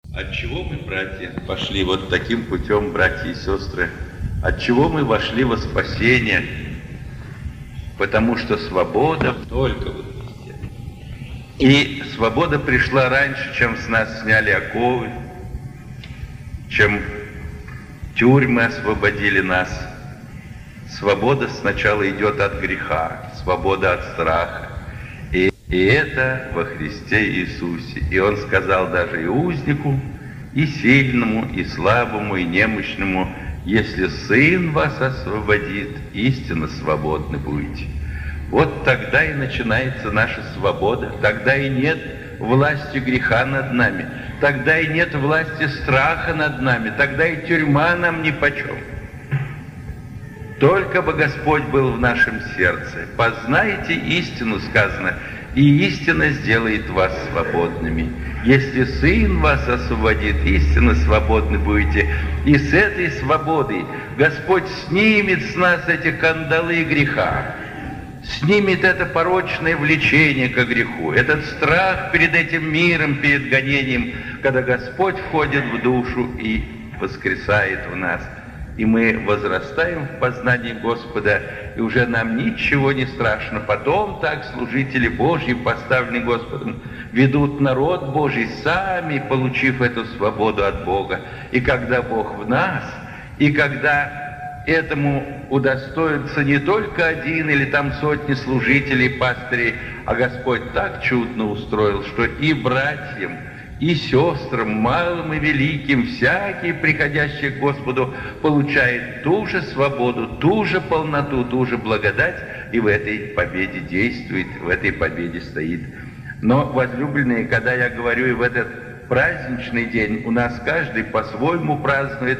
Отчего мы, братья, пошли вот таким путем, братья и сестры? Отчего мы вошли во спасение? Потому что свобода только во Христе. И свобода пришла раньше, чем с нас сняли оковы, чем тюрьмы освободили нас. Свобода сначала идет от греха, свобода от страха. И это во Христе Иисусе. И Он сказал даже и узнику, и сильному, и слабому, и немощному: если Сын вас освободит, истинно свободны будете. Вот тогда и начинается наша свобода. Тогда и нет власти греха над нами. Тогда и нет власти страха над нами. Тогда и тюрьма нам нипочем. Только бы Господь был в нашем сердце. Познайте истину, сказано, и истина сделает вас свободными. Если Сын вас освободит, истинно свободны будете. И с этой свободой Господь снимет с нас эти кандалы греха, снимет это порочное влечение к греху, этот страх перед этим миром, перед гонением, когда Господь входит в душу и воскресает в нас. И мы возрастаем в познании Господа, и уже нам ничего не страшно. Потом так служители Божьи, поставленные Господом, ведут народ Божий, сами получив эту свободу от Бога. И когда Бог в нас, и когда этому удостоится не только один или там сотни служителей, пастырей, а Господь так чудно устроил, что и братьям, и сестрам, малым и великим, всякий, приходящий к Господу, получает ту же свободу, ту же полноту, ту же благодать, и в этой победе действует, в этой победе стоит. Но, возлюбленные, когда я говорю и в этот праздничный день, у нас каждый по-своему празднует,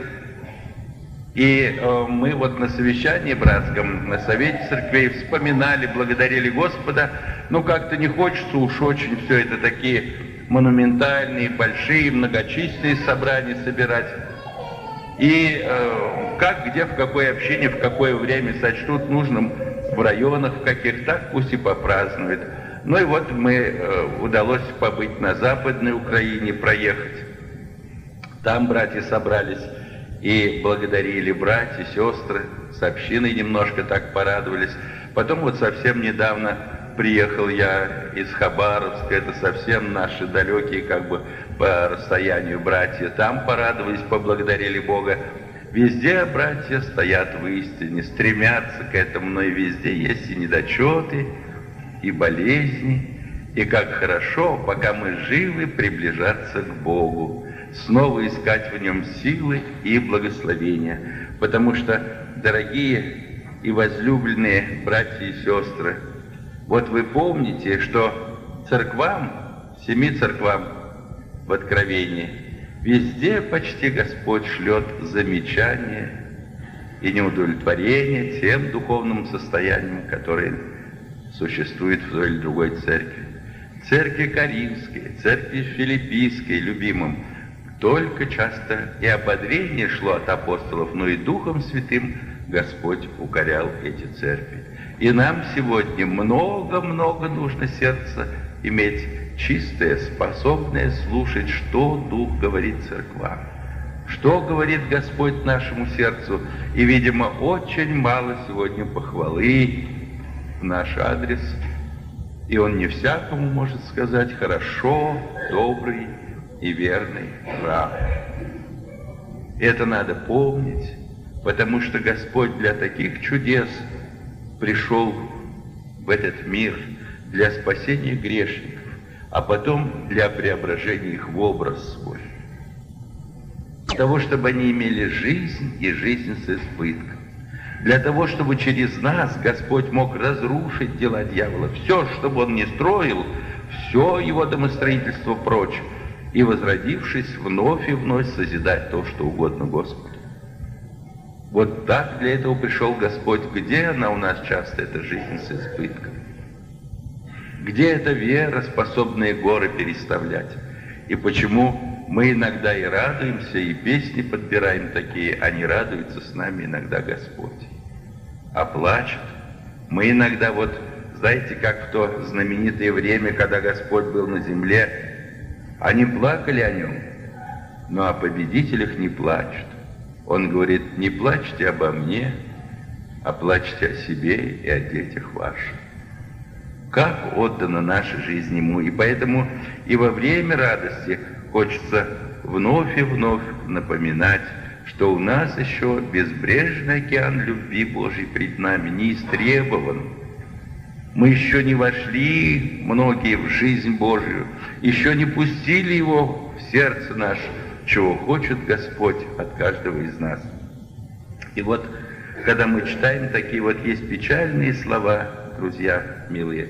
и мы вот на совещании братском, на совете церквей вспоминали, благодарили Господа, но как-то не хочется уж очень все это такие монументальные, большие, многочисленные собрания собирать. И как, где, в какое общение, в какое время сочтут нужным, в районах в каких, так пусть и попразднуют. Ну и вот удалось побыть на Западной Украине, проехать. Там братья собрались и благодарили братья, сестры, с общиной немножко так порадовались. Потом вот совсем недавно приехал я из Хабаровска, это совсем наши далекие как бы по расстоянию братья. Там порадовались, поблагодарили Бога. Везде братья стоят в истине, стремятся к этому, но и везде есть и недочеты, и болезни. И как хорошо, пока мы живы, приближаться к Богу, снова искать в Нем силы и благословения. Потому что, дорогие и возлюбленные братья и сестры, вот вы помните, что церквам, 7 церквам в Откровении, везде почти Господь шлет замечания и неудовлетворение тем духовным состояниям, которые существуют в той или другой церкви. Церкви Коринфской, церкви Филиппийской, любимым, только часто и ободрение шло от апостолов, но и Духом Святым Господь укорял эти церкви. И нам сегодня много-много нужно сердца иметь чистое, способное слушать, что Дух говорит церквам, что говорит Господь нашему сердцу. И, видимо, очень мало сегодня похвалы в наш адрес, и Он не всякому может сказать: хорошо, добрый и верный раб. Это надо помнить, потому что Господь для таких чудес пришел в этот мир, для спасения грешников, а потом для преображения их в образ свой. Для того, чтобы они имели жизнь и жизнь с избытком. Для того, чтобы через нас Господь мог разрушить дела дьявола. Все, что бы он ни строил, все его домостроительство прочь, и, возродившись, вновь и вновь созидать то, что угодно Господу. Вот так для этого пришел Господь. Где она у нас часто, эта жизнь с избытком? Где эта вера, способная горы переставлять? И почему мы иногда и радуемся, и песни подбираем такие, а не радуется с нами иногда Господь, а плачет. Мы иногда вот, знаете, как в то знаменитое время, когда Господь был на земле, они плакали о Нем, но о победителях не плачут. Он говорит: не плачьте обо мне, а плачьте о себе и о детях ваших. Как отдана наша жизнь Ему, и поэтому и во время радости хочется вновь и вновь напоминать, что у нас еще безбрежный океан любви Божьей пред нами не истребован. Мы еще не вошли, многие, в жизнь Божию, еще не пустили Его в сердце наше, чего хочет Господь от каждого из нас. И вот, когда мы читаем такие вот есть печальные слова, друзья милые,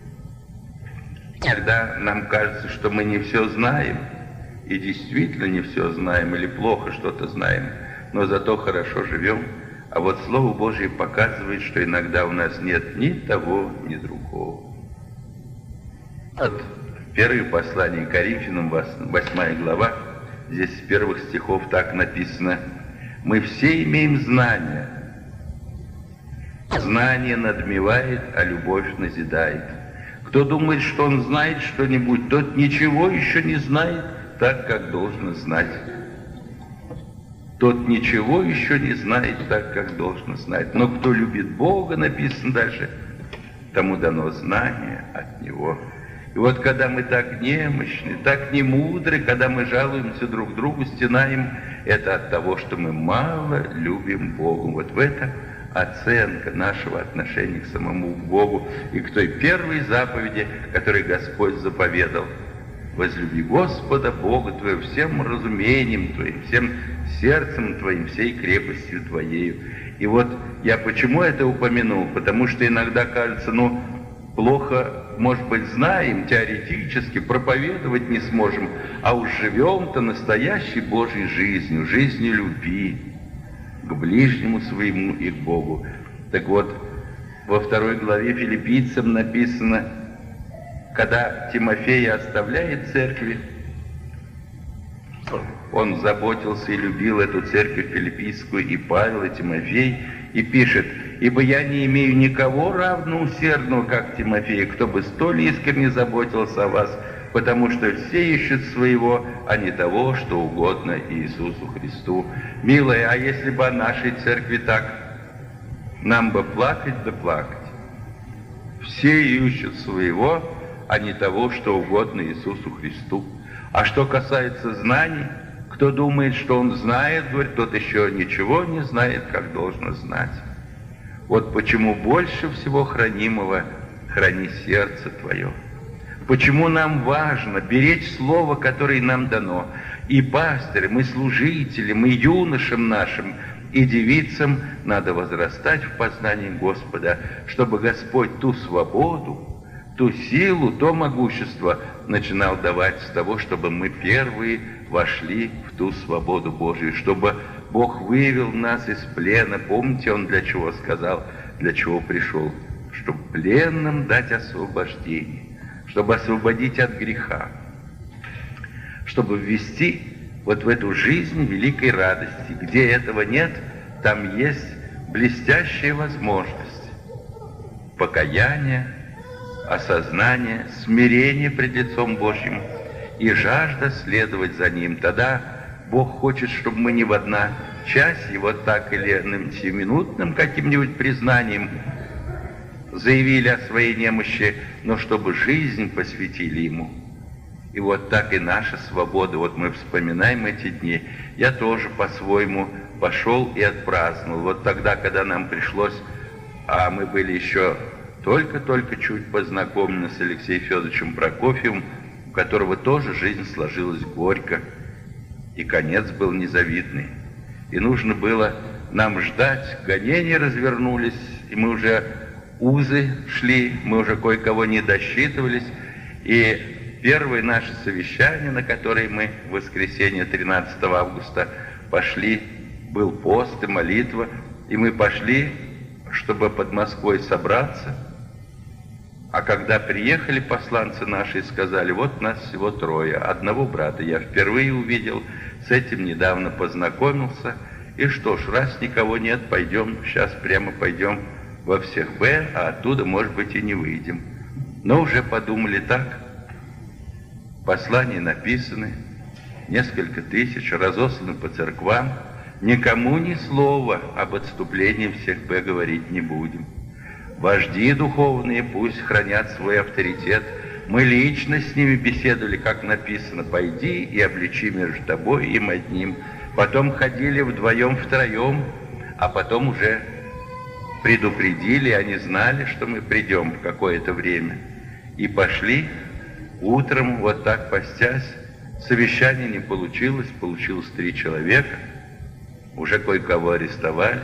когда нам кажется, что мы не все знаем, и действительно не все знаем, или плохо что-то знаем, но зато хорошо живем, а вот Слово Божье показывает, что иногда у нас нет ни того, ни другого. Вот в первом послании к Коринфянам, 8 глава, здесь с первых стихов так написано: «Мы все имеем знания. Знание надмевает, а любовь назидает. Кто думает, что он знает что-нибудь, тот ничего еще не знает так, как должно знать». Тот ничего еще не знает так, как должно знать. Но кто любит Бога, написано дальше, тому дано знание от Него. И вот когда мы так немощны, так немудры, когда мы жалуемся друг другу, стенаем, это от того, что мы мало любим Бога. Вот в этом оценка нашего отношения к самому Богу и к той первой заповеди, которую Господь заповедал: возлюби Господа Бога твоего всем разумением твоим, всем сердцем твоим, всей крепостью твоею. И вот я почему это упомянул? Потому что иногда кажется, плохо, может быть, знаем теоретически, проповедовать не сможем, а уж живем-то настоящей Божьей жизнью, жизнью любви к ближнему своему и к Богу. Так вот, во 2 главе Филиппийцам написано, когда Тимофей оставляет церкви, он заботился и любил эту церковь филиппийскую, и Павел, и Тимофей, и пишет: «Ибо я не имею никого равно усердного, как Тимофей, кто бы столь искренне заботился о вас, потому что все ищут своего, а не того, что угодно Иисусу Христу». Милая, а если бы о нашей церкви так, нам бы плакать да плакать. Все ищут своего, а не того, что угодно Иисусу Христу. А что касается знаний, кто думает, что он знает, говорит, тот еще ничего не знает, как должно знать. Вот почему больше всего хранимого храни сердце твое. Почему нам важно беречь слово, которое нам дано. И пастырям, и служителям, и юношам нашим, и девицам надо возрастать в познании Господа, чтобы Господь ту свободу, ту силу, то могущество начинал давать с того, чтобы мы первые вошли в ту свободу Божию, чтобы Бог вывел нас из плена. Помните, Он для чего сказал, для чего пришел? Чтобы пленным дать освобождение, чтобы освободить от греха, чтобы ввести вот в эту жизнь великой радости. Где этого нет, там есть блестящая возможность покаяния, осознание, смирение пред лицом Божьим и жажда следовать за Ним. Тогда Бог хочет, чтобы мы не в одночасье, вот так или минутным каким-нибудь признанием заявили о своей немощи, но чтобы жизнь посвятили Ему. И вот так и наша свобода. Вот мы вспоминаем эти дни. Я тоже по-своему пошел и отпраздновал. Вот тогда, когда нам пришлось, а мы были еще только чуть познакомлены с Алексеем Федоровичем Прокофьевым, у которого тоже жизнь сложилась горько, и конец был незавидный. И нужно было нам ждать, гонения развернулись, и мы уже узы шли, мы уже кое-кого не досчитывались, и первое наше совещание, на которое мы в воскресенье 13 августа пошли, был пост и молитва, и мы пошли, чтобы под Москвой собраться. А когда приехали посланцы наши и сказали: вот нас всего 3, одного брата я впервые увидел, с этим недавно познакомился, и что ж, раз никого нет, пойдем, сейчас прямо пойдем во всех Б, а оттуда, может быть, и не выйдем. Но уже подумали так, послания написаны, несколько тысяч, разосланы по церквам. Никому ни слова об отступлении всех Б говорить не будем. Вожди духовные пусть хранят свой авторитет. Мы лично с ними беседовали, как написано: «Пойди и обличи между тобой и им одним». Потом ходили вдвоем, втроем, а потом уже предупредили, они знали, что мы придем в какое-то время. И пошли утром, вот так постясь. Совещание не получилось, получилось 3 человека. Уже кое-кого арестовали.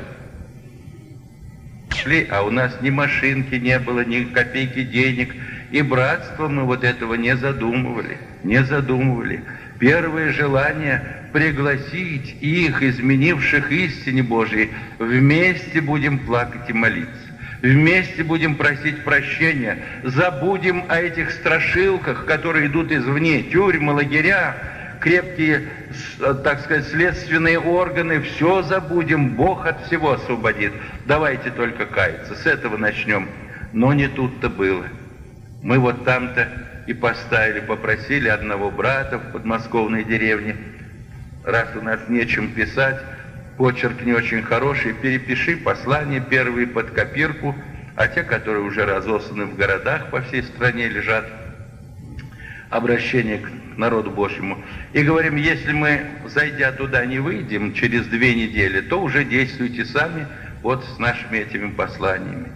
Шли, а у нас ни машинки не было, ни копейки денег. И братство мы вот этого не задумывали, не задумывали. Первое желание — пригласить их, изменивших истине Божией. Вместе будем плакать и молиться. Вместе будем просить прощения. Забудем о этих страшилках, которые идут извне. Тюрьмы, лагеря, крепкие, так сказать, следственные органы. Все забудем. Бог от всего освободит. Давайте только каяться. С этого начнем. Но не тут-то было. Мы вот там-то и поставили, попросили одного брата в подмосковной деревне: раз у нас нечем писать, почерк не очень хороший, перепиши послания первые под копирку, а те, которые уже разосланы в городах по всей стране, лежат, обращение к народу Божьему. И говорим: если мы, зайдя туда, не выйдем через 2 недели, то уже действуйте сами вот с нашими этими посланиями.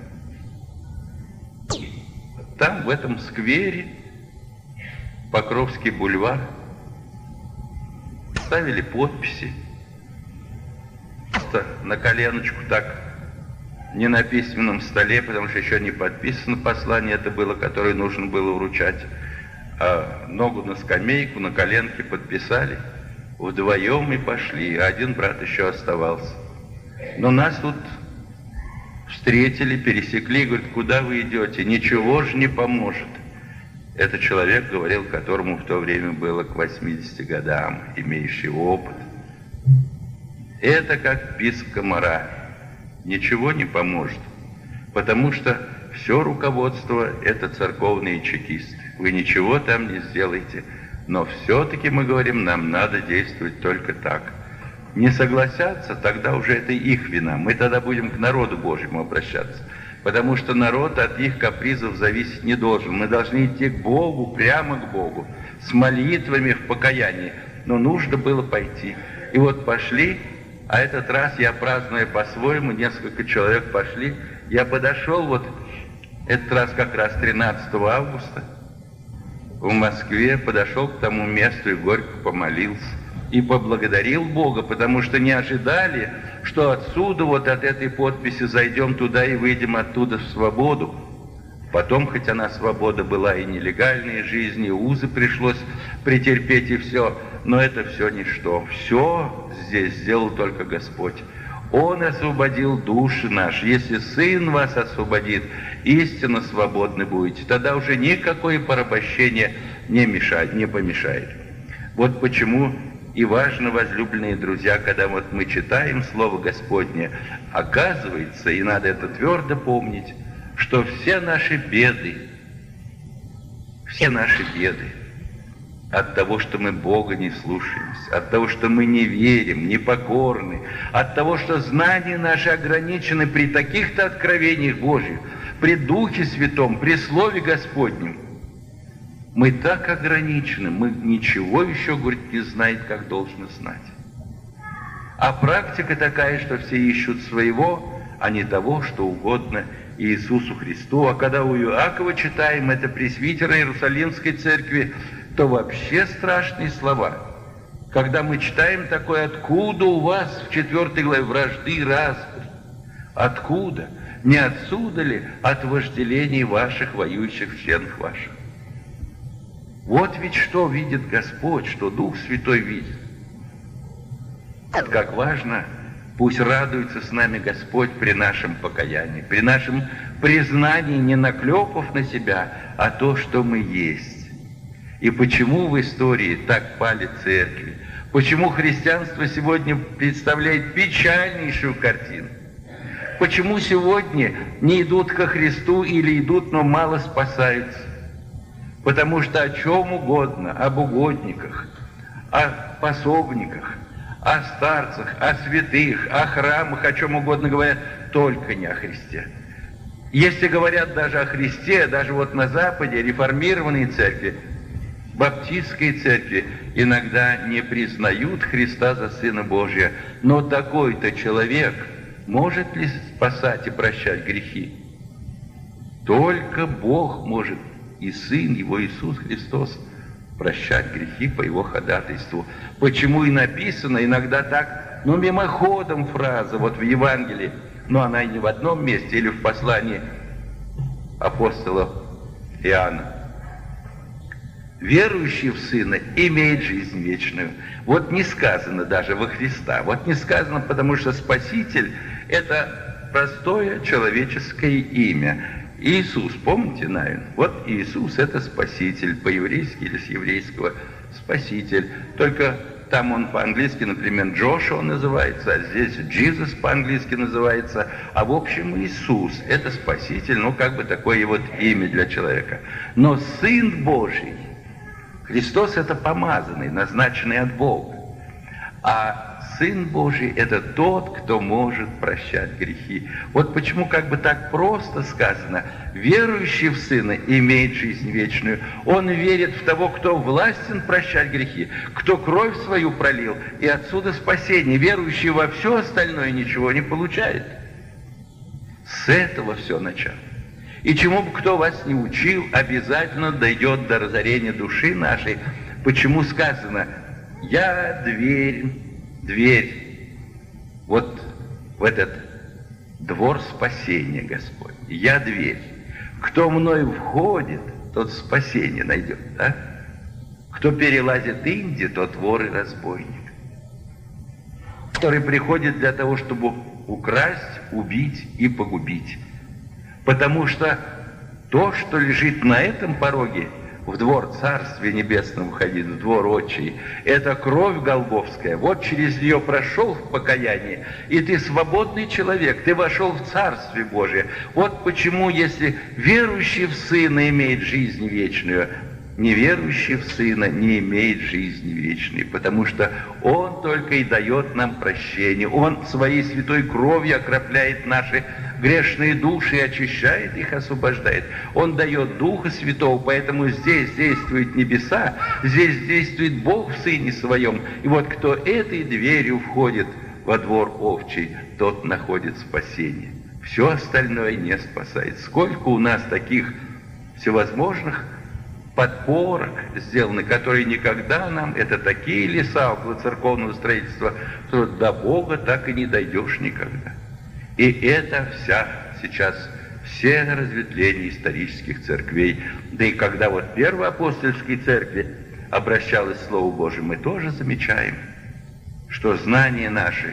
Там, в этом сквере, Покровский бульвар, ставили подписи. На коленочку так, не на письменном столе, потому что еще не подписано послание это было, которое нужно было вручать. А ногу на скамейку, на коленке подписали. Вдвоем и пошли, а один брат еще оставался. Но нас тут встретили, пересекли, говорят: куда вы идете? Ничего же не поможет. Это человек говорил, которому в то время было к 80 годам, имеющий опыт. Это как писк комара. Ничего не поможет, потому что все руководство — это церковные чекисты. Вы ничего там не сделаете, но все-таки мы говорим, нам надо действовать только так. Не согласятся, тогда уже это их вина. Мы тогда будем к народу Божьему обращаться, потому что народ от их капризов зависеть не должен. Мы должны идти к Богу, прямо к Богу, с молитвами в покаянии. Но нужно было пойти. И вот пошли, а этот раз я, празднуя по-своему, несколько человек пошли. Я подошел, вот этот раз как раз 13 августа в Москве, подошел к тому месту и горько помолился. И поблагодарил Бога, потому что не ожидали, что отсюда, вот от этой подписи, зайдем туда и выйдем оттуда в свободу. Потом, хоть она свобода была и нелегальной жизни, и узы пришлось претерпеть, и все, но это все ничто. Все здесь сделал только Господь. Он освободил души наши. Если Сын вас освободит, истинно свободны будете. Тогда уже никакое порабощение не помешает. Вот почему и важно, возлюбленные друзья, когда вот мы читаем Слово Господне, оказывается, и надо это твердо помнить, что все наши беды от того, что мы Бога не слушаемся, от того, что мы не верим, непокорны, от того, что знания наши ограничены при таких-то откровениях Божьих, при Духе Святом, при Слове Господнем. Мы так ограничены, мы ничего еще, говорит, не знаем, как должны знать. А практика такая, что все ищут своего, а не того, что угодно Иисусу Христу. А когда у Иакова читаем, это пресвитера Иерусалимской церкви, то вообще страшные слова. Когда мы читаем такое: откуда у вас в 4 главе вражды и распри? Откуда? Не отсюда ли от вожделений ваших, воюющих в членах ваших? Вот ведь что видит Господь, что Дух Святой видит. Как важно, пусть радуется с нами Господь при нашем покаянии, при нашем признании, не наклепав на себя, а то, что мы есть. И почему в истории так пали церкви? Почему христианство сегодня представляет печальнейшую картину? Почему сегодня не идут ко Христу или идут, но мало спасаются? Потому что о чем угодно, об угодниках, о пособниках, о старцах, о святых, о храмах, о чем угодно говорят, только не о Христе. Если говорят даже о Христе, даже вот на Западе реформированные церкви, баптистские церкви иногда не признают Христа за Сына Божия. Но такой-то человек может ли спасать и прощать грехи? Только Бог может, и Сын Его Иисус Христос, прощать грехи по Его ходатайству. Почему и написано иногда так, мимоходом фраза вот в Евангелии, но она и не в одном месте, или в послании апостола Иоанна. Верующий в Сына имеет жизнь вечную. Вот не сказано даже во Христа. Вот не сказано, потому что Спаситель – это простое человеческое имя. Иисус, помните, наверное? Вот Иисус – это Спаситель, по-еврейски или с еврейского Спаситель. Только там он по-английски, например, Джошуа называется, а здесь Джизус по-английски называется. А в общем Иисус – это Спаситель, ну как бы такое вот имя для человека. Но Сын Божий, Христос – это помазанный, назначенный от Бога. А Сын Божий – это тот, кто может прощать грехи. Вот почему как бы так просто сказано: верующий в Сына имеет жизнь вечную. Он верит в того, кто властен прощать грехи, кто кровь свою пролил, и отсюда спасение. Верующий во все остальное ничего не получает. С этого все начало. И чему бы кто вас не учил, обязательно дойдет до разорения души нашей. Почему сказано: «Я дверь, вот в этот двор спасения Господь. Я дверь. Кто мною входит, тот спасение найдет». Да? Кто перелазит Инди, тот вор и разбойник, который приходит для того, чтобы украсть, убить и погубить. Потому что то, что лежит на этом пороге, в двор Царствия Небесного входить, в двор Отчий, это кровь Голгофская. Вот через нее прошел в покаянии, и ты свободный человек, ты вошел в Царствие Божие. Вот почему, если верующий в Сына имеет жизнь вечную, неверующий в Сына не имеет жизни вечной, потому что Он только и дает нам прощение. Он своей святой кровью окропляет наши грешные души и очищает их, освобождает. Он дает Духа Святого, поэтому здесь действуют небеса, здесь действует Бог в Сыне Своем. И вот кто этой дверью входит во двор овчий, тот находит спасение. Все остальное не спасает. Сколько у нас таких всевозможных подпорок сделаны, которые никогда нам, это такие леса около церковного строительства, что до Бога так и не дойдешь никогда. И это все разветвления исторических церквей. Да и когда вот первоапостольские церкви обращалось к Слову Божьему, мы тоже замечаем, что знания наши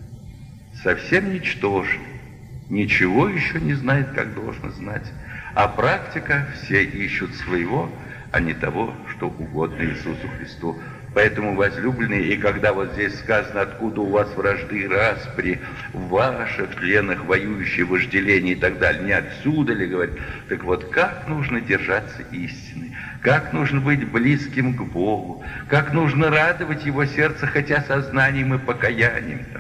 совсем ничтожны, ничего еще не знает, как должно знать. А практика, все ищут своего, а не того, что угодно Иисусу Христу. Поэтому, возлюбленные, и когда вот здесь сказано, откуда у вас вражды и распри, в ваших членах воюющие вожделения и так далее, не отсюда ли, говорит, так вот как нужно держаться истины, как нужно быть близким к Богу, как нужно радовать Его сердце, хотя сознанием и покаянием-то.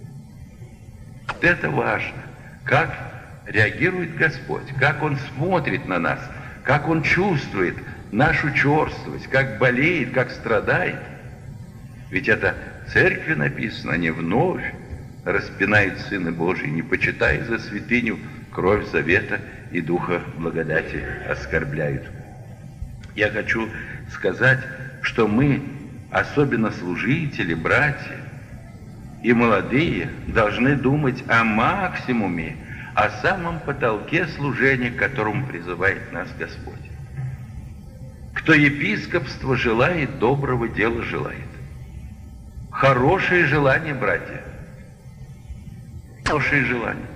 Вот это важно, как реагирует Господь, как Он смотрит на нас, как Он чувствует нашу черствость, как болеет, как страдает. Ведь это в церкви написано: они вновь распинают Сына Божий, не почитая за святыню кровь завета и духа благодати оскорбляют. Я хочу сказать, что мы, особенно служители, братья и молодые, должны думать о максимуме, о самом потолке служения, к которому призывает нас Господь. Кто епископство желает, доброго дела желает. Хорошее желание, братья. Хорошее желание.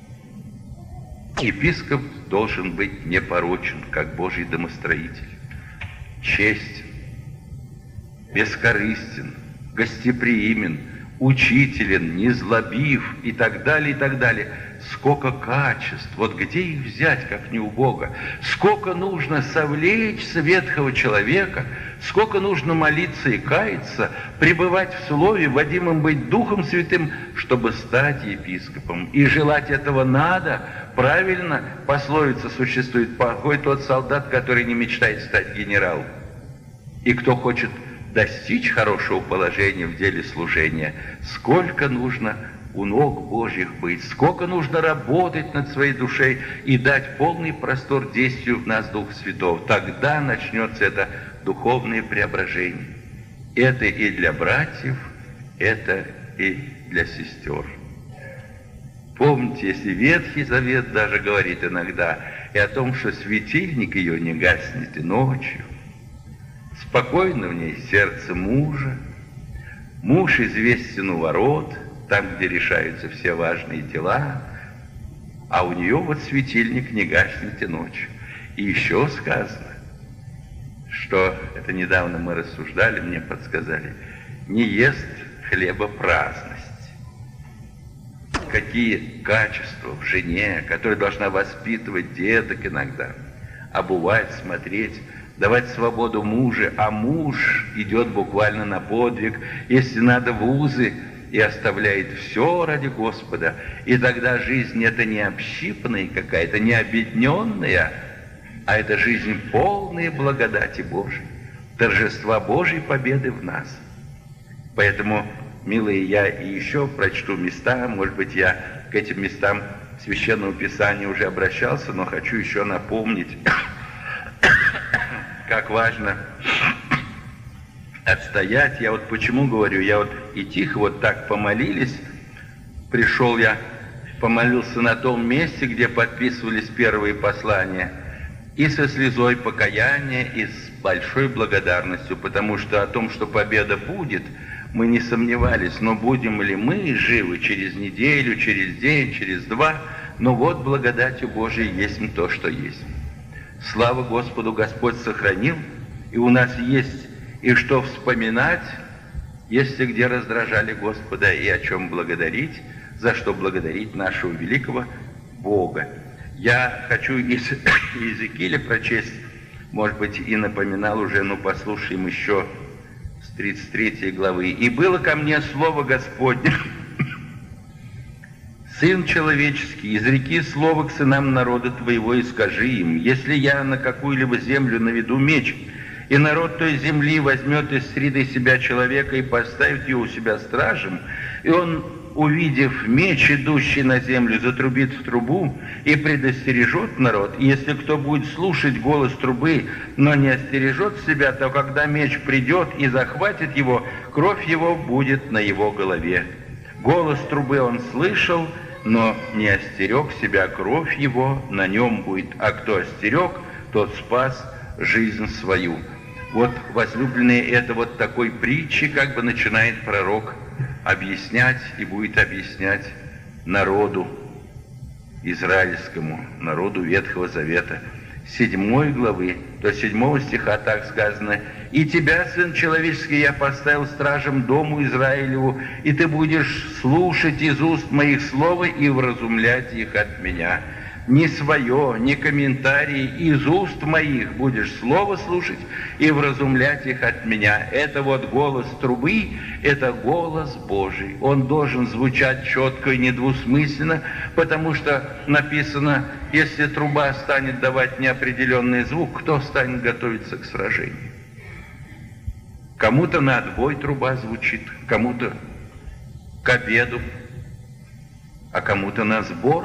Епископ должен быть непорочен, как Божий домостроитель. Честен, бескорыстен, гостеприимен, учителен, незлобив и так далее, и так далее. Сколько качеств, вот где их взять, как не у Бога? Сколько нужно совлечь с ветхого человека, сколько нужно молиться и каяться, пребывать в Слове, водимым быть Духом Святым, чтобы стать епископом. И желать этого надо, правильно, пословица существует: плохой тот солдат, который не мечтает стать генералом. И кто хочет достичь хорошего положения в деле служения, сколько нужно у ног Божьих быть, сколько нужно работать над своей душой и дать полный простор действию в нас Духа Святого. Тогда начнется это духовное преображение. Это и для братьев, это и для сестер. Помните, если Ветхий Завет даже говорит иногда и о том, что светильник ее не гаснет и ночью, спокойно в ней сердце мужа, муж известен у ворот, там, где решаются все важные дела, а у нее вот светильник не гаснет и ночью. И еще сказано, что, это недавно мы рассуждали, мне подсказали, не ест хлеба праздность. Какие качества в жене, которая должна воспитывать деток иногда, обувать, смотреть, давать свободу мужу, а муж идет буквально на подвиг, если надо, в узы, и оставляет все ради Господа. И тогда жизнь это не общипанная какая-то, не обедненная, а это жизнь полная благодати Божией, торжества Божьей победы в нас. Поэтому, милые, я и еще прочту места, может быть, я к этим местам Священного Писания уже обращался, но хочу еще напомнить, как важно отстоять. Я вот почему говорю, я вот и тихо вот так помолились, пришел я, помолился на том месте, где подписывались первые послания, и со слезой покаяния, и с большой благодарностью, потому что о том, что победа будет, мы не сомневались, но будем ли мы живы через неделю, через день, через два, но вот благодатью Божией есть то, что есть. Слава Господу, Господь сохранил, и у нас есть и что вспоминать, если где раздражали Господа, и о чем благодарить, за что благодарить нашего великого Бога. Я хочу из Иезекииля прочесть, может быть, и напоминал уже, но послушаем еще с 33 главы. «И было ко мне слово Господне, Сын человеческий, изреки слово к сынам народа твоего и скажи им, если я на какую-либо землю наведу меч, и народ той земли возьмет из среды себя человека и поставит его у себя стражем, и он, увидев меч, идущий на землю, затрубит в трубу и предостережет народ, и если кто будет слушать голос трубы, но не остережет себя, то когда меч придет и захватит его, кровь его будет на его голове. Голос трубы он слышал, но не остерег себя, кровь его на нем будет, а кто остерег, тот спас жизнь свою». Вот, возлюбленные, это вот такой притчи, как бы начинает пророк объяснять и будет объяснять народу израильскому, народу Ветхого Завета. 7 главы, до 7 стиха так сказано: «И тебя, Сын человеческий, я поставил стражем дому Израилеву, и ты будешь слушать из уст моих слова и вразумлять их от меня». Не свое, не комментарии, из уст моих будешь слово слушать и вразумлять их от меня. Это вот голос трубы, это голос Божий. Он должен звучать четко и недвусмысленно, потому что написано, если труба станет давать неопределенный звук, кто станет готовиться к сражению? Кому-то на отбой труба звучит, кому-то к обеду, а кому-то на сбор,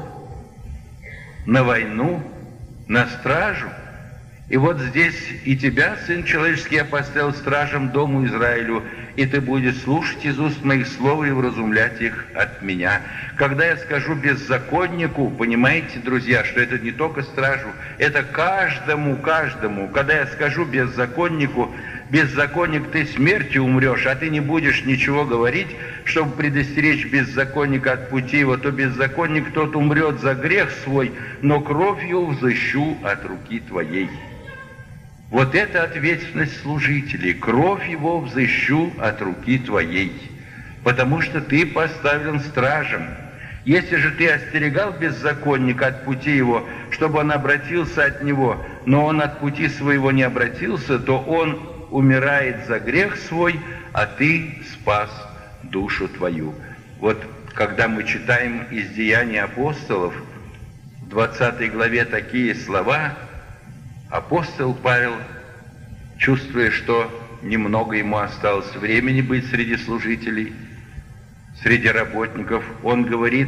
на войну, на стражу. И вот здесь и тебя, Сын человеческий, я поставил стражем дому Израилю, и ты будешь слушать из уст моих слов и вразумлять их от меня. Когда я скажу беззаконнику, понимаете, друзья, что это не только стражу, это каждому. Когда я скажу беззаконнику, беззаконник, ты смертью умрешь, а ты не будешь ничего говорить, чтобы предостеречь беззаконника от пути его, то беззаконник тот умрет за грех свой, но кровью взыщу от руки твоей. Вот это ответственность служителей. Кровь его взыщу от руки твоей, потому что ты поставлен стражем. Если же ты остерегал беззаконника от пути его, чтобы он обратился от него, но он от пути своего не обратился, то он умирает за грех свой, а ты спас душу твою». Вот когда мы читаем из Деяний апостолов, в 20 главе такие слова, апостол Павел, чувствуя, что немного ему осталось времени быть среди служителей, среди работников, он говорит,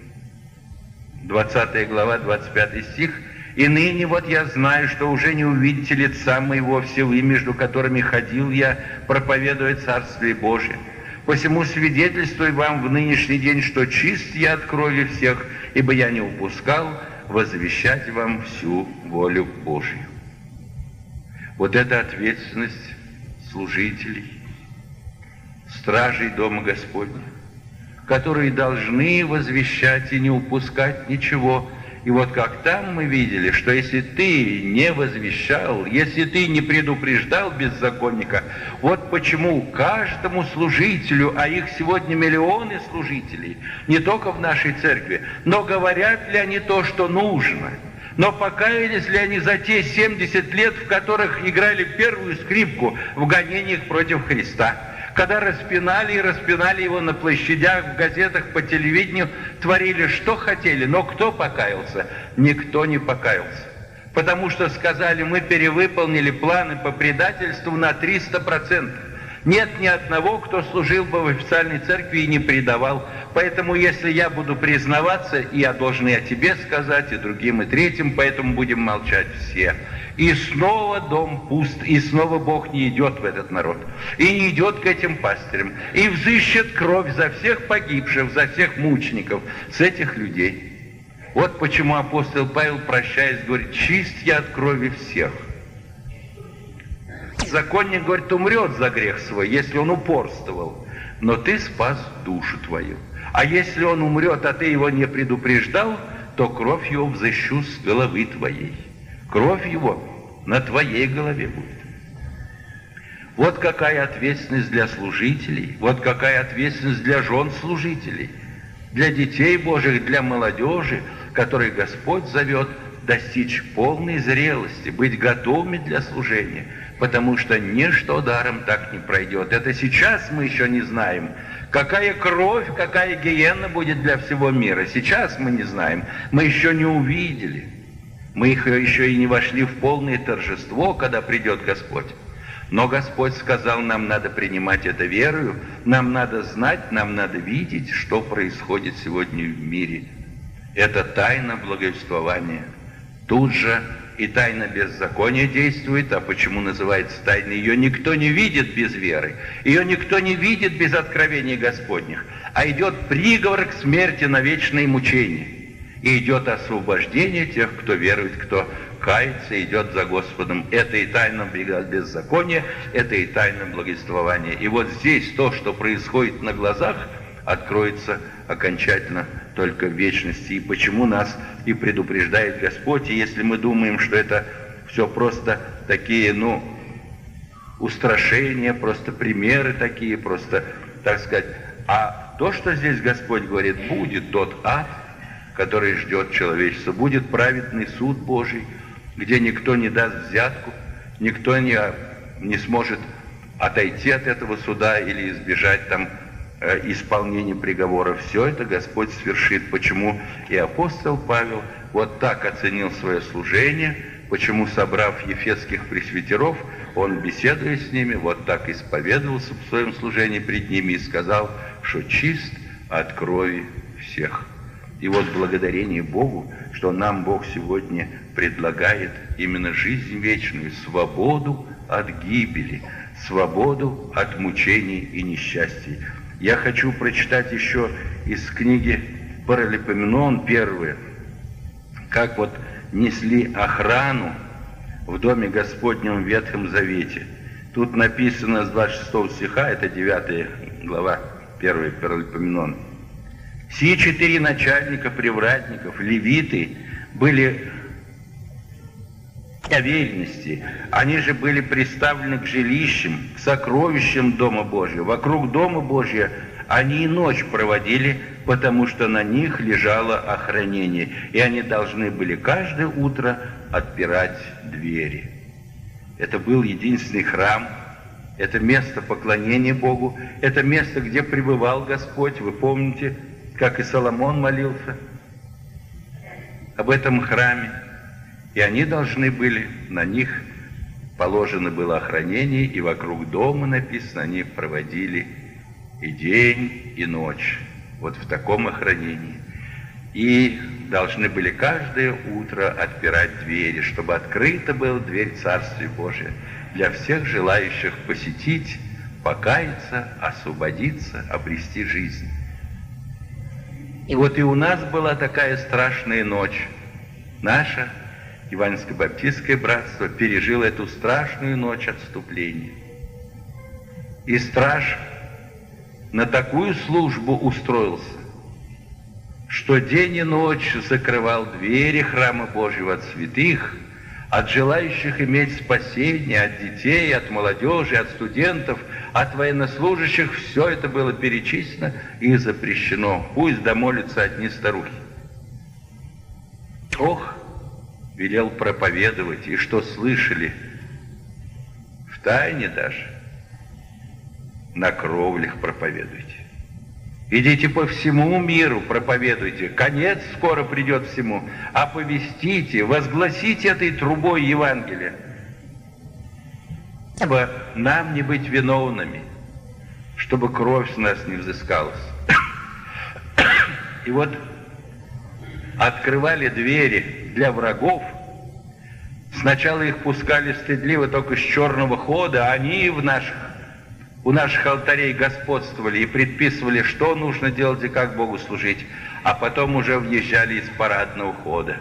20 глава, 25 стих: «И ныне вот я знаю, что уже не увидите лица моего, все вы, между которыми ходил я, проповедуя Царствие Божие. Посему свидетельствую вам в нынешний день, что чист я от крови всех, ибо я не упускал возвещать вам всю волю Божию». Вот это ответственность служителей, стражей Дома Господня, которые должны возвещать и не упускать ничего. И вот как там мы видели, что если ты не возвещал, если ты не предупреждал беззаконника, вот почему каждому служителю, а их сегодня миллионы служителей, не только в нашей церкви, но говорят ли они то, что нужно, но покаялись ли они за те 70 лет, в которых играли первую скрипку в гонениях против Христа, когда распинали и распинали его на площадях, в газетах, по телевидению, творили, что хотели, но кто покаялся? Никто не покаялся. Потому что сказали: мы перевыполнили планы по предательству на 300%. Нет ни одного, кто служил бы в официальной церкви и не предавал. Поэтому, если я буду признаваться, я должен и о тебе сказать, и другим, и третьим, поэтому будем молчать все. И снова дом пуст, и снова Бог не идет в этот народ, и не идет к этим пастырям, и взыщет кровь за всех погибших, за всех мучеников, с этих людей. Вот почему апостол Павел, прощаясь, говорит: чист я от крови всех. Законник, говорит, умрет за грех свой, если он упорствовал, но ты спас душу твою. А если он умрет, а ты его не предупреждал, то кровь его взыщу с головы твоей. Кровь его на твоей голове будет. Вот какая ответственность для служителей, вот какая ответственность для жен служителей, для детей Божьих, для молодежи, которой Господь зовет достичь полной зрелости, быть готовыми для служения, потому что ничто даром так не пройдет. Это сейчас мы еще не знаем, какая кровь, какая гиенна будет для всего мира. Сейчас мы не знаем, мы еще не увидели. Мы еще и не вошли в полное торжество, когда придет Господь. Но Господь сказал, нам надо принимать это верою, нам надо знать, нам надо видеть, что происходит сегодня в мире. Это тайна благовествования. Тут же и тайна беззакония действует. А почему называется тайной? Ее никто не видит без веры. Ее никто не видит без откровений Господних. А идет приговор к смерти на вечное мучение. И идет освобождение тех, кто верует, кто кается, идет за Господом. Это и тайна беззакония, это и тайна благовествования. И вот здесь то, что происходит на глазах, откроется окончательно только в вечности. И почему нас и предупреждает Господь, и если мы думаем, что это все просто такие, устрашения, просто примеры такие, просто, так сказать. А то, что здесь Господь говорит, будет тот ад, который ждет человечество, будет праведный суд Божий, где никто не даст взятку, никто не сможет отойти от этого суда или избежать там исполнения приговора. Все это Господь свершит. Почему и апостол Павел вот так оценил свое служение, почему, собрав ефесских пресвитеров, он, беседуя с ними, вот так исповедовался в своем служении пред ними и сказал, что чист от крови всех. И вот благодарение Богу, что нам Бог сегодня предлагает именно жизнь вечную, свободу от гибели, свободу от мучений и несчастий. Я хочу прочитать еще из книги Паралипоменон первое, как вот несли охрану в Доме Господнем в Ветхом Завете. Тут написано с 26 стиха, это 9 глава, 1 Паралипоменон. Сии 4 начальника, привратников, левиты были доверенности. Они же были приставлены к жилищам, к сокровищам Дома Божьего. Вокруг Дома Божьего они и ночь проводили, потому что на них лежало охранение. И они должны были каждое утро отпирать двери. Это был единственный храм Это место поклонения Богу, это место, где пребывал Господь. Вы помните, как и Соломон молился об этом храме. И они должны были, на них положено было охранение, и вокруг дома, написано, они проводили и день, и ночь. Вот в таком охранении. И должны были каждое утро отпирать двери, чтобы открыта была дверь Царствия Божия для всех желающих посетить, покаяться, освободиться, обрести жизнь. И вот и у нас была такая страшная ночь. Наше Евангельско-Баптистское братство пережило эту страшную ночь отступления. И страж на такую службу устроился, что день и ночь закрывал двери храма Божьего от святых, от желающих иметь спасение, от детей, от молодежи, от студентов, от военнослужащих. Все это было перечислено и запрещено. Пусть домолятся одни старухи. Ох, велел проповедовать, и что слышали, в тайне даже, на кровлях проповедуйте. Идите по всему миру, проповедуйте. Конец скоро придет всему. Оповестите, возгласите этой трубой Евангелие. Чтобы нам не быть виновными, чтобы кровь с нас не взыскалась. И вот открывали двери для врагов. Сначала их пускали стыдливо только с черного хода, а они у наших алтарей господствовали и предписывали, что нужно делать и как Богу служить, а потом уже въезжали из парадного хода.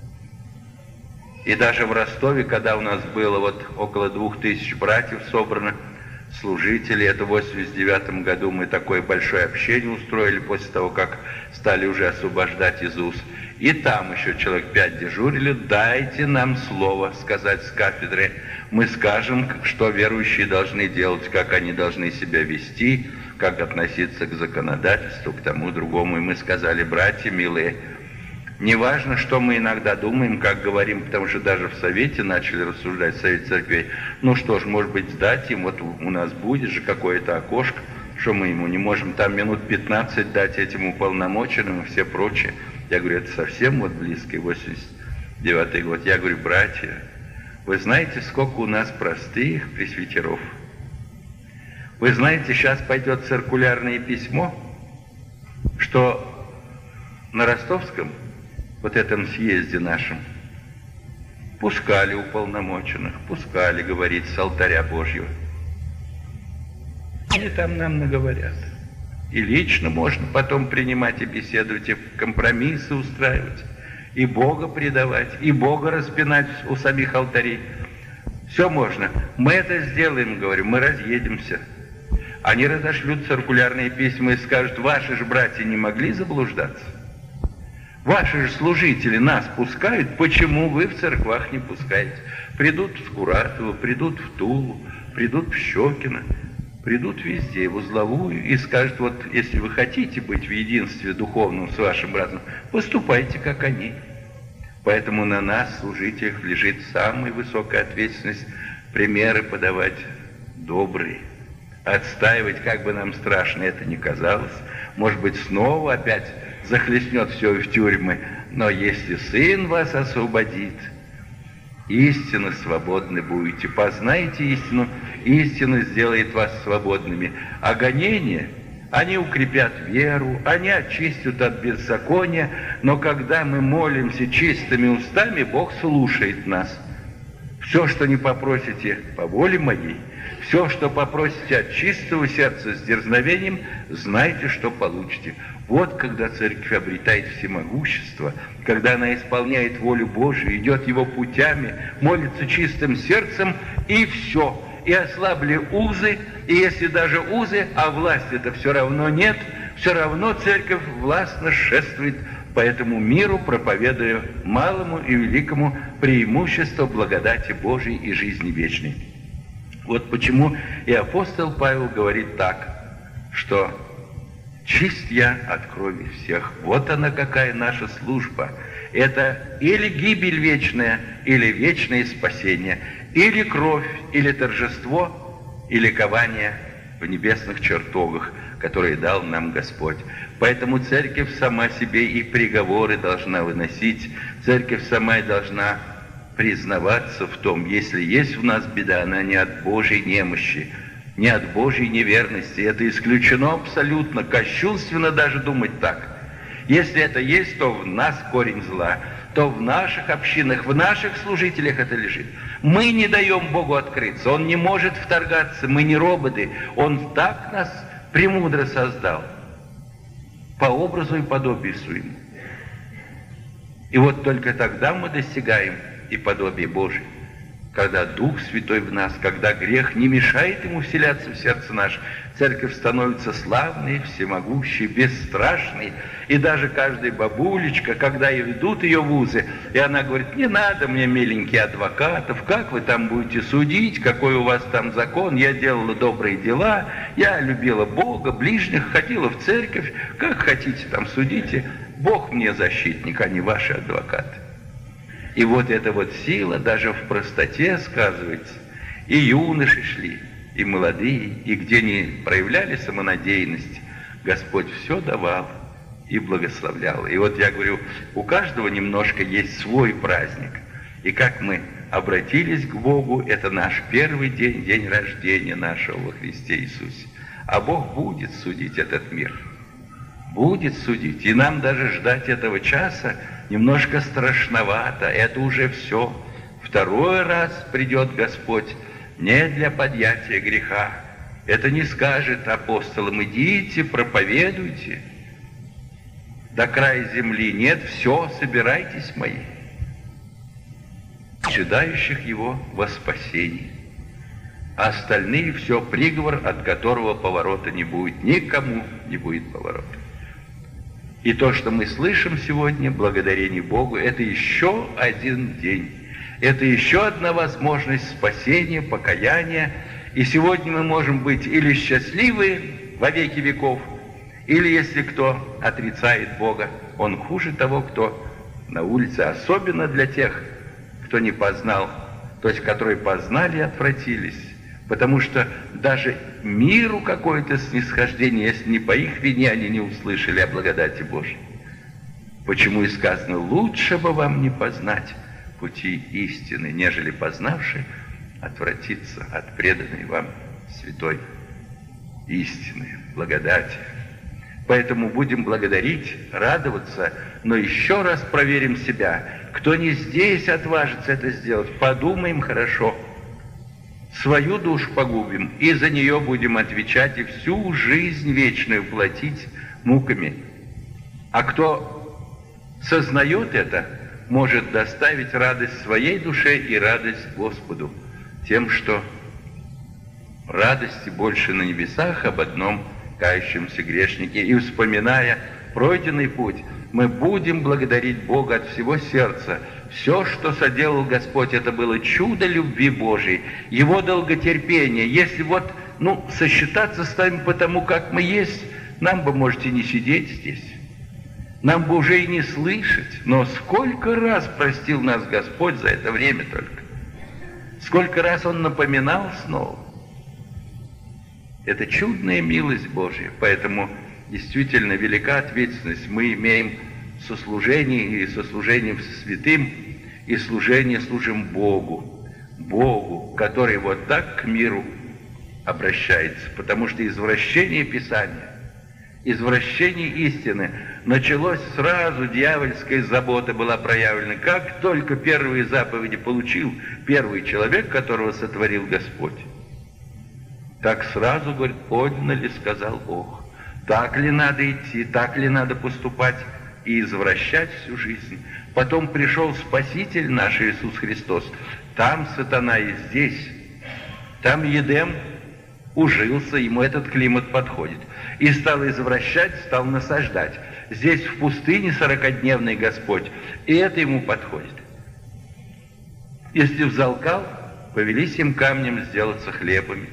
И даже в Ростове, когда у нас было вот около 2000 братьев собрано, служителей, это в 89 году мы такое большое общение устроили после того, как стали уже освобождать из уз. И там еще человек 5 дежурили. Дайте нам слово сказать с кафедры. Мы скажем, что верующие должны делать, как они должны себя вести, как относиться к законодательству, к тому другому. И мы сказали: братья милые, не важно, что мы иногда думаем, как говорим, потому что даже в Совете начали рассуждать, в Совете церквей. Ну что ж, может быть, сдать им, вот у нас будет же какое-то окошко, что мы ему не можем там минут 15 дать этим уполномоченным и все прочее. Я говорю, это совсем вот близкий 89-й год. Я говорю, братья, вы знаете, сколько у нас простых пресвитеров? Вы знаете, сейчас пойдет циркулярное письмо, что на Ростовском, вот этом съезде нашем, пускали уполномоченных, пускали говорить с алтаря Божьего. Они там нам наговорят. И лично можно потом принимать и беседовать, и компромиссы устраивать, и Бога предавать, и Бога распинать у самих алтарей. Все можно. Мы это сделаем, говорю, мы разъедемся. Они разошлют циркулярные письма и скажут: ваши же братья не могли заблуждаться? Ваши же служители нас пускают, почему вы в церквах не пускаете? Придут в Скуратово, придут в Тулу, придут в Щекино, придут везде, в Узловую, и скажут: вот если вы хотите быть в единстве духовном с вашим братом, поступайте, как они. Поэтому на нас, служителях, лежит самая высокая ответственность примеры подавать добрые, отстаивать, как бы нам страшно это ни казалось. Может быть, снова опять захлестнет все в тюрьмы, но если Сын вас освободит, истинно свободны будете. Познайте истину, истина сделает вас свободными. А гонения, они укрепят веру, они очистят от беззакония, но когда мы молимся чистыми устами, Бог слушает нас. Все, что не попросите по воле моей, все, что попросите от чистого сердца с дерзновением, знайте, что получите. Вот когда церковь обретает всемогущество, когда она исполняет волю Божию, идет его путями, молится чистым сердцем, и все. И ослабли узы, и если даже узы, а власти-то все равно нет, все равно церковь властно шествует по этому миру, проповедуя малому и великому преимущество благодати Божией и жизни вечной. Вот почему и апостол Павел говорит так, что «чист я от крови всех». Вот она какая наша служба. Это или гибель вечная, или вечное спасение, или кровь, или торжество, и ликование в небесных чертогах, которые дал нам Господь. Поэтому церковь сама себе и приговоры должна выносить, церковь сама и должна признаваться в том, если есть в нас беда, она не от Божьей немощи, не от Божьей неверности. Это исключено абсолютно, кощунственно даже думать так. Если это есть, то в нас корень зла, то в наших общинах, в наших служителях это лежит. Мы не даем Богу открыться, Он не может вторгаться, мы не роботы. Он так нас премудро создал, по образу и подобию своему. И вот только тогда мы достигаем и подобия Божие, когда Дух Святой в нас, когда грех не мешает Ему вселяться в сердце наше, церковь становится славной, всемогущей, бесстрашной. И даже каждая бабулечка, когда и ведут ее в вузы, и она говорит: не надо мне, миленькие, адвокатов, как вы там будете судить, какой у вас там закон, я делала добрые дела, я любила Бога, ближних, ходила в церковь, как хотите там судите, Бог мне защитник, а не ваши адвокаты. И вот эта вот сила даже в простоте сказывается. И юноши шли, и молодые, и где не проявляли самонадеянность, Господь все давал и благословлял. И вот я говорю, у каждого немножко есть свой праздник. И как мы обратились к Богу, это наш первый день, день рождения нашего во Христе Иисусе. А Бог будет судить этот мир. Будет судить. И нам даже ждать этого часа немножко страшновато. Это уже все. Второй раз придет Господь не для подъятия греха. Это не скажет апостолам: идите, проповедуйте до края земли. Нет, все, собирайтесь, мои, ожидающих Его во спасении. А остальные все приговор, от которого поворота не будет. Никому не будет поворота. И то, что мы слышим сегодня, благодарение Богу, это еще один день. Это еще одна возможность спасения, покаяния. И сегодня мы можем быть или счастливы во веки веков, или, если кто отрицает Бога, он хуже того, кто на улице. Особенно для тех, кто не познал, то есть которые познали и отвратились. Потому что даже миру какое-то снисхождение, если не по их вине они не услышали о благодати Божьей. Почему и сказано: лучше бы вам не познать пути истины, нежели познавши отвратиться от преданной вам святой истины, благодати. Поэтому будем благодарить, радоваться, но еще раз проверим себя. Кто не здесь отважится это сделать, подумаем хорошо. Свою душу погубим, и за нее будем отвечать, и всю жизнь вечную платить муками. А кто сознает это, может доставить радость своей душе и радость Господу тем, что радости больше на небесах об одном кающемся грешнике. И вспоминая пройденный путь, мы будем благодарить Бога от всего сердца. Все, что соделал Господь, это было чудо любви Божией, Его долготерпение. Если вот, сосчитаться с нами потому, как мы есть, нам бы, можете, не сидеть здесь. Нам бы уже и не слышать. Но сколько раз простил нас Господь за это время только. Сколько раз Он напоминал снова. Это чудная милость Божья. Поэтому действительно велика ответственность. Мы имеем сослужение, и сослужением святым, и служение служим Богу. Богу, который вот так к миру обращается. Потому что извращение Писания, извращение истины началось сразу, дьявольская забота была проявлена. Как только первые заповеди получил первый человек, которого сотворил Господь, так сразу, говорит, подлинно ли сказал Бог. Так ли надо идти, так ли надо поступать и извращать всю жизнь. Потом пришел Спаситель наш Иисус Христос. Там сатана и здесь. Там Едем ужился, ему этот климат подходит. И стал извращать, стал насаждать. Здесь в пустыне 40-дневный Господь, и это ему подходит. Если взалкал, повели 7 камнем сделаться хлебами.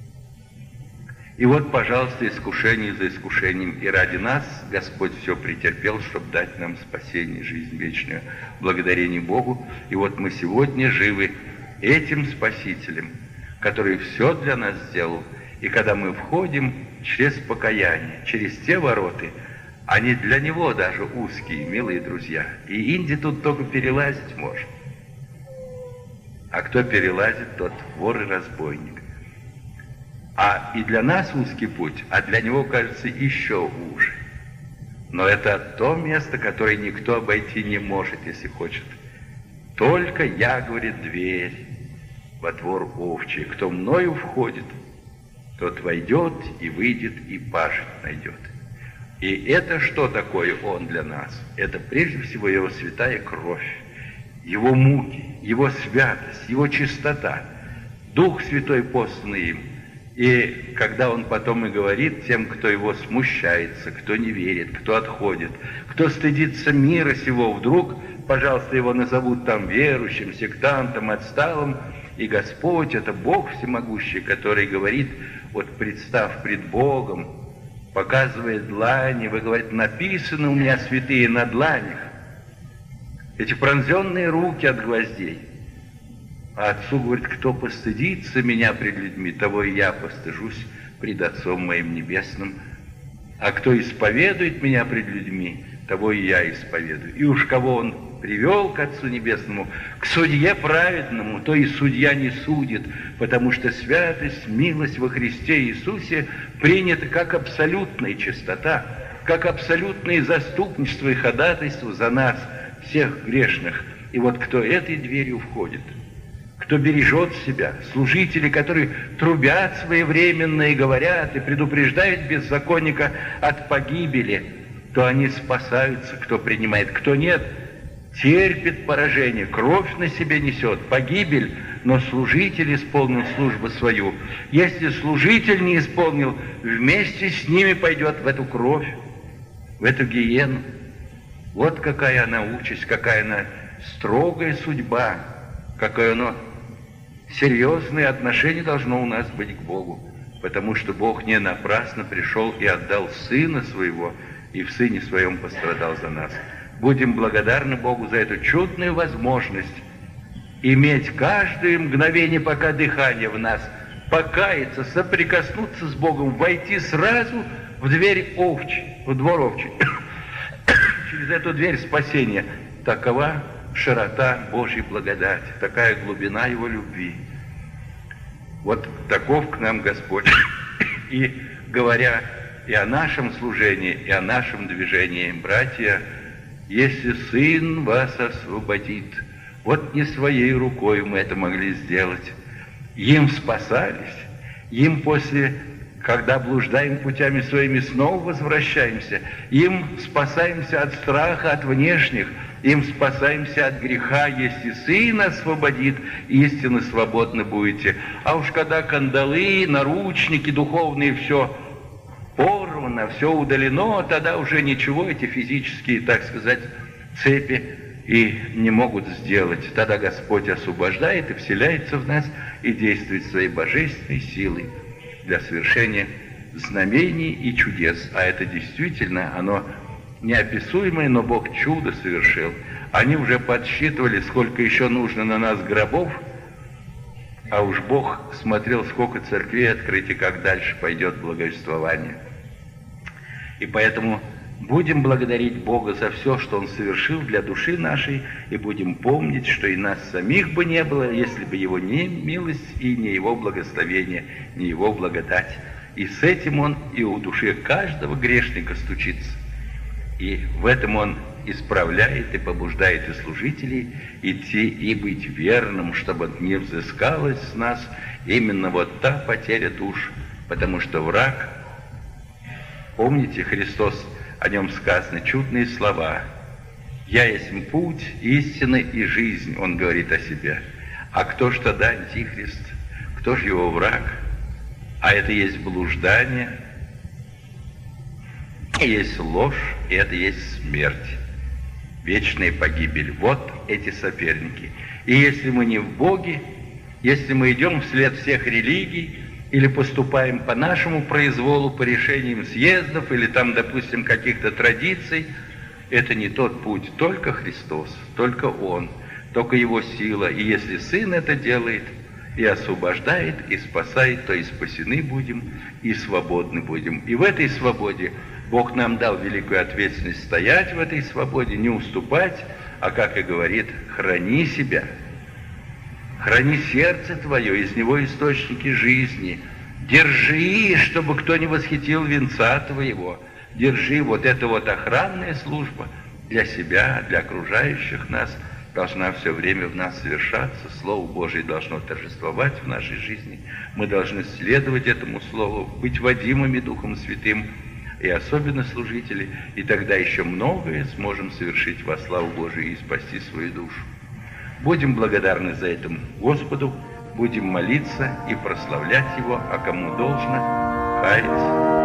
И вот, пожалуйста, искушение за искушением. И ради нас Господь все претерпел, чтобы дать нам спасение, жизнь вечную. Благодарение Богу. И вот мы сегодня живы этим Спасителем. который все для нас сделал. И когда мы входим через покаяние, через те вороты, они для него даже узкие, милые друзья. И Инди тут только перелазить может. А кто перелазит, тот вор и разбойник. А и для нас узкий путь, а для него, кажется, еще уже. Но это то место, которое никто обойти не может, если хочет. Только я, говорит, дверь во двор овчий. Кто мною входит, тот войдет и выйдет, и пашет найдет. И это что такое он для нас? Это прежде всего его святая кровь, его муки, его святость, его чистота, Дух Святой посланный им. И когда он потом и говорит тем, кто его смущается, кто не верит, кто отходит, кто стыдится мира сего, вдруг, пожалуйста, его назовут там верующим, сектантом, отсталым, и Господь, это Бог всемогущий, который говорит, вот представ пред Богом, показывает длани, вы говорите, написано у меня святые на дланях, эти пронзенные руки от гвоздей. А отцу говорит, кто постыдится меня пред людьми, того и я постыжусь пред Отцом моим небесным. А кто исповедует меня пред людьми, того и я исповедую. И уж кого он привел к Отцу Небесному, к судье праведному, то и судья не судит, потому что святость, милость во Христе Иисусе принята как абсолютная чистота, как абсолютное заступничество и ходатайство за нас, всех грешных. И вот кто этой дверью входит, кто бережет себя, служители, которые трубят своевременно и говорят, и предупреждают беззаконника от погибели, то они спасаются, кто принимает, кто нет, терпит поражение, кровь на себе несет, погибель, но служитель исполнил службу свою. Если служитель не исполнил, вместе с ними пойдет в эту кровь, в эту гиену. Вот какая она участь, какая она строгая судьба, какое оно серьезное отношение должно у нас быть к Богу, потому что Бог не напрасно пришел и отдал Сына Своего, и в Сыне Своем пострадал за нас. Будем благодарны Богу за эту чудную возможность иметь каждое мгновение, пока дыхание в нас, покаяться, соприкоснуться с Богом, войти сразу в дверь овчий, в двор овчий. Через эту дверь спасения. Такова широта Божьей благодати, такая глубина Его любви. Вот таков к нам Господь. И говоря и о нашем служении, и о нашем движении, братья, если Сын вас освободит, вот не своей рукой мы это могли сделать. Им спасались, им после, когда блуждаем путями своими, снова возвращаемся, им спасаемся от страха, от внешних, им спасаемся от греха, если Сын освободит, истинно свободны будете. А уж когда кандалы, наручники духовные, все порвано, все удалено, тогда уже ничего эти физические, так сказать, цепи и не могут сделать. Тогда Господь освобождает и вселяется в нас и действует своей божественной силой для совершения знамений и чудес. А это действительно, оно неописуемое, но Бог чудо совершил. Они уже подсчитывали, сколько еще нужно на нас гробов, а уж Бог смотрел, сколько церквей открыть и как дальше пойдет благовествование. И поэтому будем благодарить Бога за все, что Он совершил для души нашей, и будем помнить, что и нас самих бы не было, если бы Его не милость и не Его благословение, не Его благодать. И с этим Он и у души каждого грешника стучится. И в этом Он исправляет и побуждает и служителей идти и быть верным, чтобы не взыскалась с нас именно вот та потеря душ, потому что враг, помните, Христос, о нем сказаны чудные слова: «Я есть путь, истина и жизнь», Он говорит о себе. А кто ж тогда антихрист? Кто ж его враг? А это есть блуждание, есть ложь, и это есть смерть, вечная погибель. Вот эти соперники. И если мы не в Боге, если мы идем вслед всех религий, или поступаем по нашему произволу, по решениям съездов, или там, допустим, каких-то традиций, это не тот путь. Только Христос, только Он, только Его сила. И если Сын это делает, и освобождает, и спасает, то и спасены будем, и свободны будем. И в этой свободе Бог нам дал великую ответственность стоять в этой свободе, не уступать, а, как и говорит, храни себя, храни сердце твое, из него источники жизни, держи, чтобы кто не восхитил венца твоего, держи, вот эта вот охранная служба для себя, для окружающих нас, должна все время в нас совершаться, Слово Божие должно торжествовать в нашей жизни, мы должны следовать этому Слову, быть водимыми Духом Святым, и особенно служители, и тогда еще многое сможем совершить во славу Божию и спасти свою душу. Будем благодарны за это Господу, будем молиться и прославлять Его, а кому должно, каяться.